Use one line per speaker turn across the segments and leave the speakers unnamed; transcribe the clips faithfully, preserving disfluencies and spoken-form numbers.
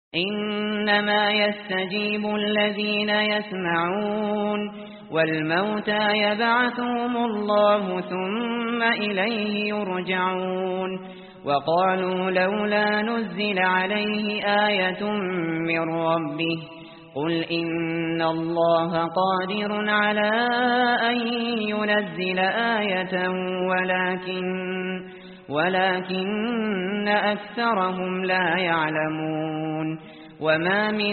إنما يستجيب الذين يسمعون والموتى يبعثهم الله ثم إليه يرجعون وقالوا لولا نزل عليه آية من ربه قل إن الله قادر على أن ينزل آية ولكن ولكن أكثرهم لا يعلمون وما من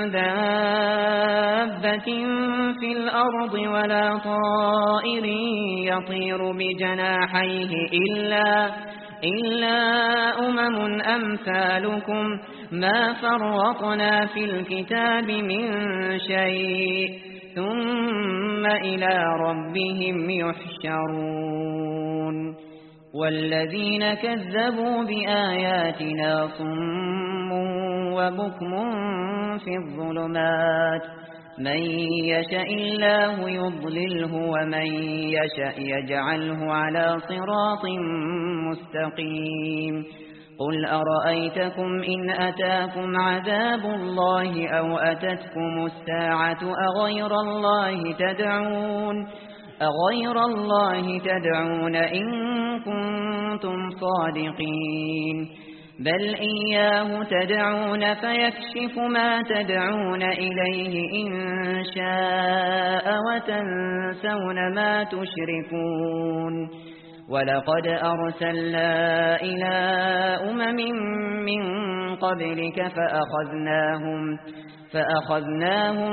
دابة في الأرض ولا طائر يطير بجناحيه إلا إلا أمم أمثالكم ما فرطنا في الكتاب من شيء ثم إلى ربهم يحشرون والذين كذبوا بآياتنا صم وبكم في الظلمات من يشاء الله يضلله ومن يشاء يجعله على صراط مستقيم قل أرأيتكم إن أتاكم عذاب الله أو أتتكم الساعة أغير الله تدعون أغير الله تدعون إن كنتم صادقين بل إياه تدعون فيكشف ما تدعون إليه إن شاء وتنسون ما تشركون ولقد أرسلنا إلى أمم من قبلك فأخذناهم فأخذناهم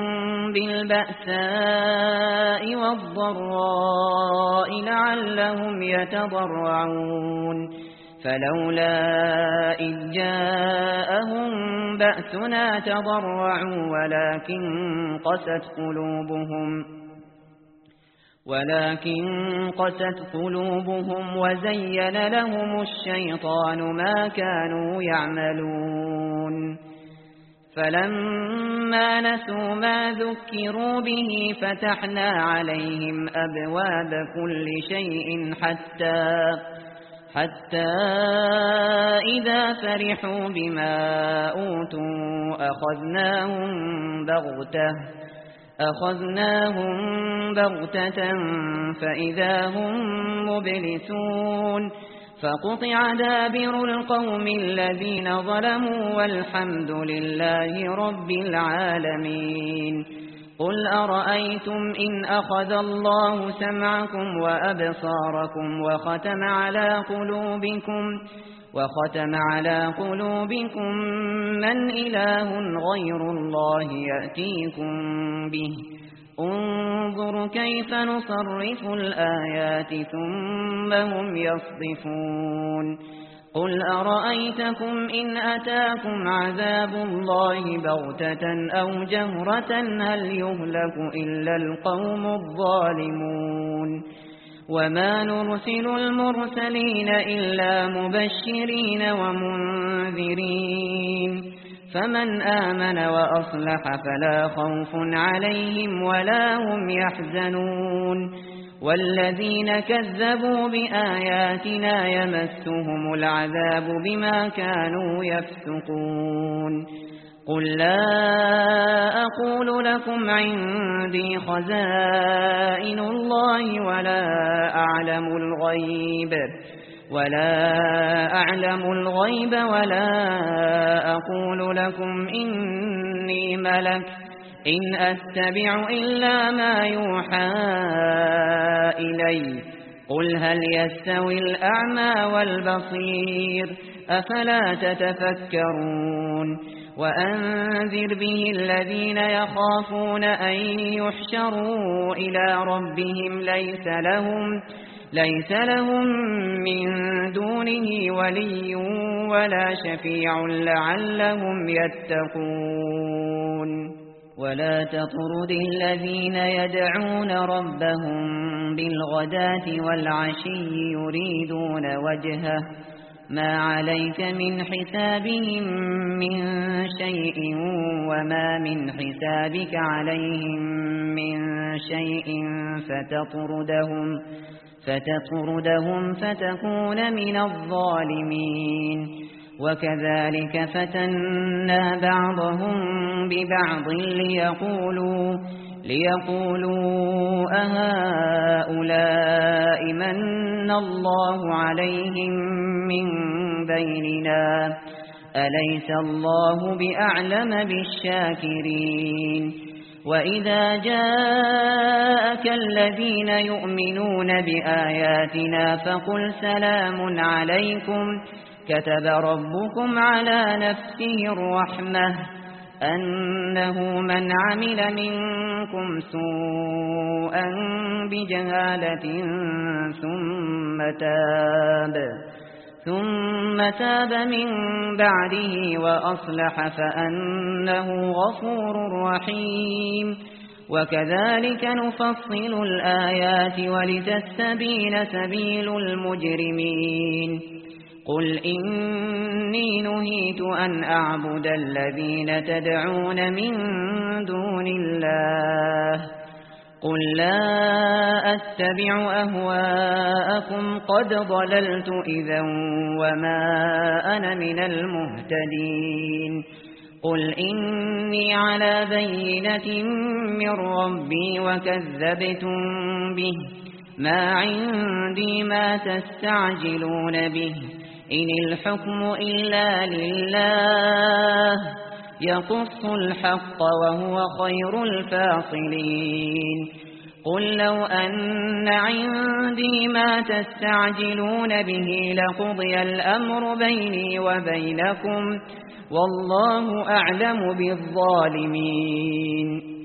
بالبأساء والضراء لعلهم يتضرعون فلولا إذ جاءهم بأسنا تضرعوا ولكن قست قلوبهم ولكن قست قلوبهم وزين لهم الشيطان ما كانوا يعملون فلما نسوا ما ذكروا به فتحنا عليهم أبواب كل شيء حتى حتى إذا فرحوا بما أوتوا أخذناهم بغتة أخذناهم بغتة فإذا هم مبلسون فقطع دابر القوم الذين ظلموا والحمد لله رب العالمين قل أرأيتم إن أخذ الله سمعكم وأبصاركم وختم على قلوبكم وختم على قلوبكم من إله غير الله يأتيكم به انظر كيف نصرف الآيات ثم هم يصدفون قل أرأيتكم إن أتاكم عذاب الله بغتة أو جهرة هل يهلك إلا القوم الظالمون وما نرسل المرسلين إلا مبشرين ومنذرين فمن آمن وأصلح فلا خوف عليهم ولا هم يحزنون والذين كذبوا بآياتنا يمسهم العذاب بما كانوا يفسقون قل لا أقول لكم عندي خزائن الله ولا أعلم الغيب ولا أعلم الغيب ولا أقول لكم إني ملك إن أتبع إلا ما يوحى إلي قل هل يستوي الأعمى والبصير أفلا تتفكرون وأنذر به الذين يخافون أن يحشروا إلى ربهم ليس لهم ليس لهم من دونه ولي ولا شفيع لعلهم يتقون ولا تطرد الذين يدعون ربهم بالغداة والعشي يريدون وجهه ما عليك من حسابهم من شيء وما من حسابك عليهم من شيء فتطردهم فتطردهم فتكون من الظالمين وكذلك فتنا بعضهم ببعض ليقولوا ليقولوا أهؤلاء من الله عليهم من بيننا أليس الله بأعلم بالشاكرين وإذا جاءك الذين يؤمنون بآياتنا فقل سلام عليكم كتب ربكم على نفسه الرحمة أنه من عمل منكم سوءا بجهالة ثم تاب ثم تاب من بعده وأصلح فأنه غفور رحيم وكذلك نفصل الآيات ولتستبين سبيل المجرمين قل إني نهيت أن أعبد الذين تدعون من دون الله قل لا أتبع أهواءكم قد ضللت إذا وما أنا من المهتدين قل إني على بينة من ربي وكذبتم به ما عندي ما تستعجلون به إن الحكم إلا لله يقص الحق وهو خير الفاصلين قل لو أن عندي ما تستعجلون به لقضي الأمر بيني وبينكم والله أعلم بالظالمين